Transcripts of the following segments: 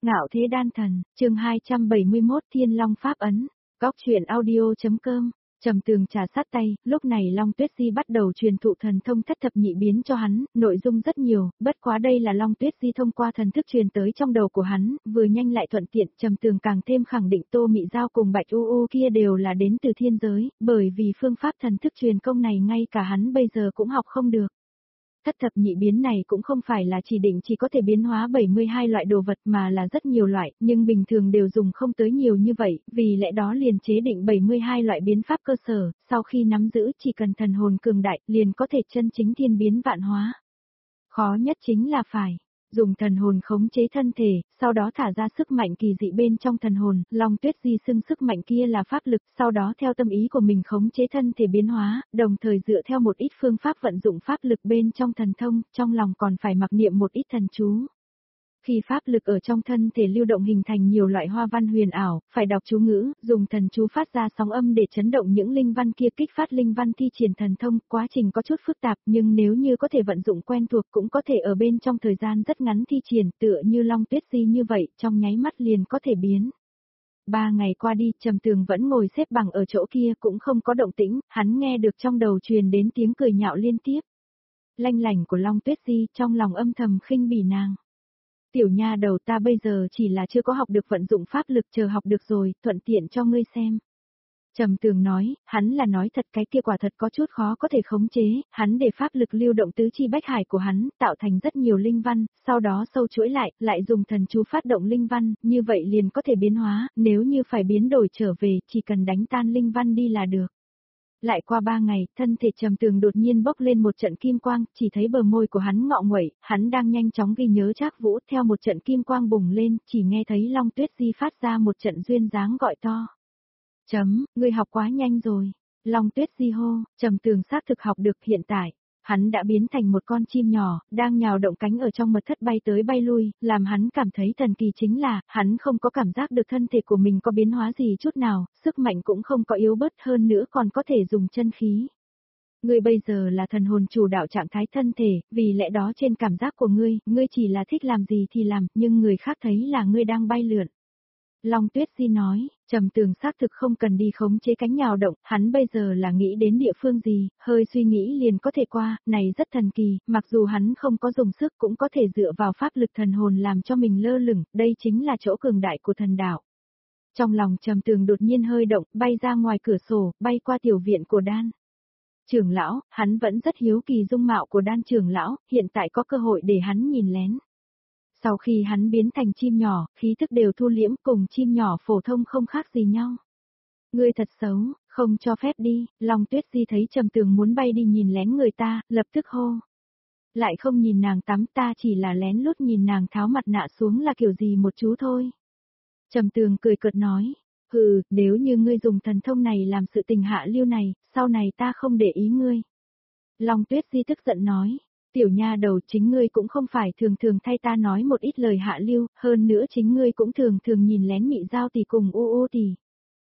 Ngạo Thế Đan Thần, chương 271 Thiên Long Pháp Ấn, Góc truyện audio.com. Trầm Tường trà sát tay, lúc này Long Tuyết Di bắt đầu truyền thụ thần thông thất thập nhị biến cho hắn, nội dung rất nhiều, bất quá đây là Long Tuyết Di thông qua thần thức truyền tới trong đầu của hắn, vừa nhanh lại thuận tiện. Trầm Tường càng thêm khẳng định Tô Mị Giao cùng Bạch U kia đều là đến từ thiên giới, bởi vì phương pháp thần thức truyền công này ngay cả hắn bây giờ cũng học không được. Thất thập nhị biến này cũng không phải là chỉ định chỉ có thể biến hóa 72 loại đồ vật mà là rất nhiều loại, nhưng bình thường đều dùng không tới nhiều như vậy, vì lẽ đó liền chế định 72 loại biến pháp cơ sở, sau khi nắm giữ chỉ cần thần hồn cường đại, liền có thể chân chính thiên biến vạn hóa. Khó nhất chính là phải dùng thần hồn khống chế thân thể, sau đó thả ra sức mạnh kỳ dị bên trong thần hồn. Long Tuyết Di xưng sức mạnh kia là pháp lực, sau đó theo tâm ý của mình khống chế thân thể biến hóa, đồng thời dựa theo một ít phương pháp vận dụng pháp lực bên trong thần thông, trong lòng còn phải mặc niệm một ít thần chú. Khi pháp lực ở trong thân thể lưu động hình thành nhiều loại hoa văn huyền ảo, phải đọc chú ngữ, dùng thần chú phát ra sóng âm để chấn động những linh văn kia, kích phát linh văn thi triển thần thông. Quá trình có chút phức tạp, nhưng nếu như có thể vận dụng quen thuộc cũng có thể ở bên trong thời gian rất ngắn thi triển, tựa như Long Tuyết Di như vậy, trong nháy mắt liền có thể biến. 3 ngày qua đi, Trầm Tường vẫn ngồi xếp bằng ở chỗ kia cũng không có động tĩnh, hắn nghe được trong đầu truyền đến tiếng cười nhạo liên tiếp. Lanh lảnh của Long Tuyết Di, trong lòng âm thầm khinh bỉ nàng. Tiểu nha đầu, ta bây giờ chỉ là chưa có học được vận dụng pháp lực, chờ học được rồi, thuận tiện cho ngươi xem. Trầm Tường nói, hắn là nói thật, cái kia quả thật có chút khó có thể khống chế, hắn để pháp lực lưu động tứ chi bách hải của hắn, tạo thành rất nhiều linh văn, sau đó sâu chuỗi lại dùng thần chú phát động linh văn, như vậy liền có thể biến hóa, nếu như phải biến đổi trở về, chỉ cần đánh tan linh văn đi là được. Lại qua 3 ngày, thân thể Trầm Tường đột nhiên bốc lên một trận kim quang, chỉ thấy bờ môi của hắn ngọ nguậy, hắn đang nhanh chóng ghi nhớ Trác Vũ, theo một trận kim quang bùng lên, chỉ nghe thấy Long Tuyết Di phát ra một trận duyên dáng gọi to. Ngươi học quá nhanh rồi. Long Tuyết Di hô. Trầm Tường xác thực học được. Hiện tại, hắn đã biến thành một con chim nhỏ, đang nhào động cánh ở trong mật thất bay tới bay lui, làm hắn cảm thấy thần kỳ chính là, hắn không có cảm giác được thân thể của mình có biến hóa gì chút nào, sức mạnh cũng không có yếu bớt, hơn nữa còn có thể dùng chân khí. Ngươi bây giờ là thần hồn chủ đạo trạng thái thân thể, vì lẽ đó trên cảm giác của ngươi chỉ là thích làm gì thì làm, nhưng người khác thấy là ngươi đang bay lượn. Long Tuyết Di nói, Trầm Tường xác thực không cần đi khống chế cánh nhào động, hắn bây giờ là nghĩ đến địa phương gì, hơi suy nghĩ liền có thể qua, này rất thần kỳ, mặc dù hắn không có dùng sức cũng có thể dựa vào pháp lực thần hồn làm cho mình lơ lửng, đây chính là chỗ cường đại của thần đạo. Trong lòng Trầm Tường đột nhiên hơi động, bay ra ngoài cửa sổ, bay qua tiểu viện của Đan trưởng lão, hắn vẫn rất hiếu kỳ dung mạo của Đan trưởng lão, hiện tại có cơ hội để hắn nhìn lén. Sau khi hắn biến thành chim nhỏ, khí thức đều thu liễm, cùng chim nhỏ phổ thông không khác gì nhau. Ngươi thật xấu, không cho phép đi. Long Tuyết Di thấy Trầm Tường muốn bay đi nhìn lén người ta, lập tức hô. Lại không nhìn nàng tắm, ta chỉ là lén lút nhìn nàng tháo mặt nạ xuống là kiểu gì một chú thôi. Trầm Tường cười cợt nói, nếu như ngươi dùng thần thông này làm sự tình hạ lưu này, sau này ta không để ý ngươi. Long Tuyết Di tức giận nói. Tiểu nha đầu, chính ngươi cũng không phải thường thường thay ta nói một ít lời hạ lưu, hơn nữa chính ngươi cũng thường thường nhìn lén Mị Giao tỷ cùng tỷ.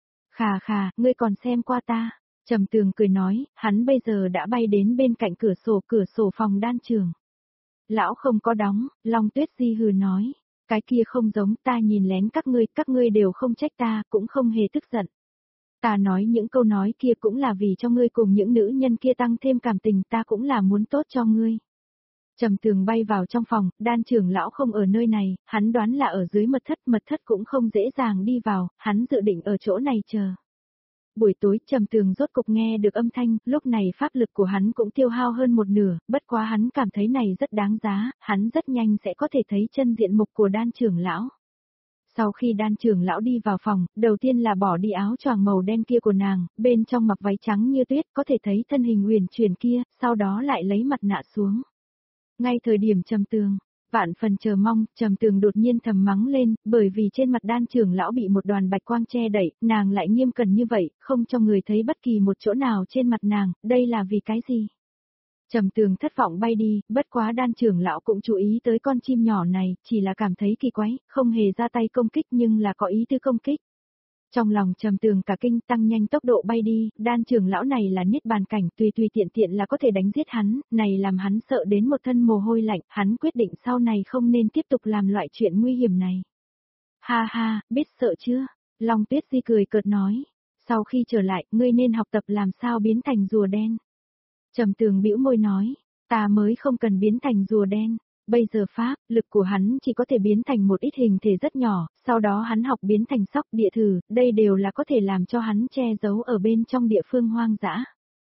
Khà, ngươi còn xem qua ta. Trầm Tường cười nói, hắn bây giờ đã bay đến bên cạnh cửa sổ phòng Đan trường. Lão không có đóng, Long Tuyết Di hừ nói, cái kia không giống, ta nhìn lén các ngươi đều không trách ta, cũng không hề tức giận. Ta nói những câu nói kia cũng là vì cho ngươi cùng những nữ nhân kia tăng thêm cảm tình, ta cũng là muốn tốt cho ngươi. Trầm Tường bay vào trong phòng, Đan trưởng lão không ở nơi này, hắn đoán là ở dưới mật thất cũng không dễ dàng đi vào, hắn dự định ở chỗ này chờ. Buổi tối Trầm Tường rốt cục nghe được âm thanh, lúc này pháp lực của hắn cũng tiêu hao hơn một nửa, bất quá hắn cảm thấy này rất đáng giá, hắn rất nhanh sẽ có thể thấy chân diện mục của Đan trưởng lão. Sau khi Đan trưởng lão đi vào phòng, đầu tiên là bỏ đi áo choàng màu đen kia của nàng, bên trong mặc váy trắng như tuyết, có thể thấy thân hình uyển chuyển kia, sau đó lại lấy mặt nạ xuống. Ngay thời điểm Trầm Tường vạn phần chờ mong, Trầm Tường đột nhiên thầm mắng lên, bởi vì trên mặt Đan trưởng lão bị một đoàn bạch quang che đậy, nàng lại nghiêm cẩn như vậy, không cho người thấy bất kỳ một chỗ nào trên mặt nàng, đây là vì cái gì? Trầm Tường thất vọng bay đi, bất quá Đan trưởng lão cũng chú ý tới con chim nhỏ này, chỉ là cảm thấy kỳ quái, không hề ra tay công kích nhưng là có ý tư công kích. Trong lòng Trầm Tường cả kinh, tăng nhanh tốc độ bay đi, Đan trưởng lão này là niết bàn cảnh, tùy tiện là có thể đánh giết hắn, này làm hắn sợ đến một thân mồ hôi lạnh, hắn quyết định sau này không nên tiếp tục làm loại chuyện nguy hiểm này. Ha ha, biết sợ chưa? Long Tuyết Di cười cợt nói. Sau khi trở lại, ngươi nên học tập làm sao biến thành rùa đen. Trầm Tường bĩu môi nói, ta mới không cần biến thành rùa đen. Bây giờ pháp, lực của hắn chỉ có thể biến thành một ít hình thể rất nhỏ, sau đó hắn học biến thành sóc địa thử, đây đều là có thể làm cho hắn che giấu ở bên trong địa phương hoang dã.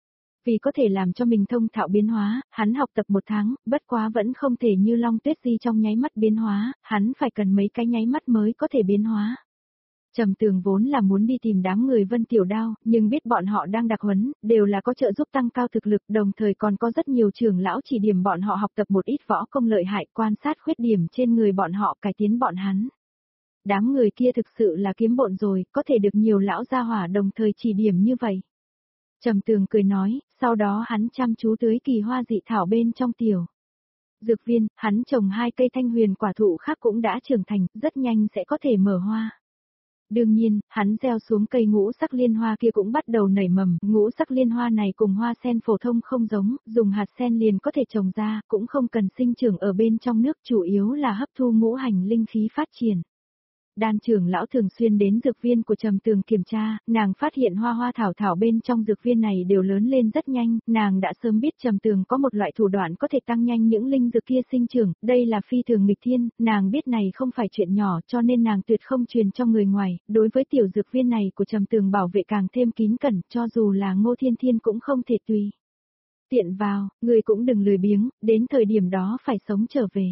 Vì có thể làm cho mình thông thạo biến hóa, hắn học tập 1 tháng, bất quá vẫn không thể như Long Tuyết Di trong nháy mắt biến hóa, hắn phải cần mấy cái nháy mắt mới có thể biến hóa. Trầm Tường vốn là muốn đi tìm đám người Vân Tiểu Đao, nhưng biết bọn họ đang đặc huấn, đều là có trợ giúp tăng cao thực lực, đồng thời còn có rất nhiều trưởng lão chỉ điểm bọn họ học tập một ít võ công lợi hại, quan sát khuyết điểm trên người bọn họ, cải tiến bọn hắn. Đám người kia thực sự là kiếm bộn rồi, có thể được nhiều lão gia hỏa đồng thời chỉ điểm như vậy. Trầm Tường cười nói, sau đó hắn chăm chú tưới kỳ hoa dị thảo bên trong tiểu dược viên, hắn trồng 2 cây thanh huyền quả thụ khác cũng đã trưởng thành, rất nhanh sẽ có thể mở hoa. Đương nhiên, hắn gieo xuống cây ngũ sắc liên hoa kia cũng bắt đầu nảy mầm, ngũ sắc liên hoa này cùng hoa sen phổ thông không giống, dùng hạt sen liền có thể trồng ra, cũng không cần sinh trưởng ở bên trong nước, chủ yếu là hấp thu ngũ hành linh khí phát triển. Đan trưởng lão thường xuyên đến dược viên của Trầm Tường kiểm tra, nàng phát hiện hoa hoa thảo thảo bên trong dược viên này đều lớn lên rất nhanh, nàng đã sớm biết Trầm Tường có một loại thủ đoạn có thể tăng nhanh những linh dược kia sinh trưởng, đây là phi thường nghịch thiên, nàng biết này không phải chuyện nhỏ cho nên nàng tuyệt không truyền cho người ngoài, đối với tiểu dược viên này của Trầm Tường bảo vệ càng thêm kín cẩn, cho dù là Ngô Thiên Thiên cũng không thể tùy tiện vào, người cũng đừng lười biếng, đến thời điểm đó phải sống trở về.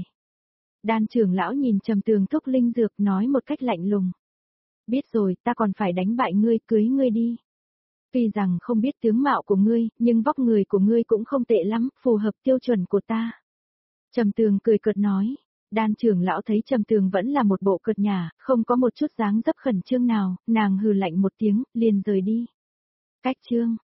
Đan trưởng lão nhìn Trầm Tường thúc linh dược nói một cách lạnh lùng. Biết rồi, ta còn phải đánh bại ngươi, cưới ngươi đi. Tuy rằng không biết tướng mạo của ngươi, nhưng vóc người của ngươi cũng không tệ lắm, phù hợp tiêu chuẩn của ta. Trầm Tường cười cợt nói. Đan trưởng lão thấy Trầm Tường vẫn là một bộ cợt nhả, không có một chút dáng dấp khẩn trương nào, nàng hừ lạnh một tiếng, liền rời đi. Cách chương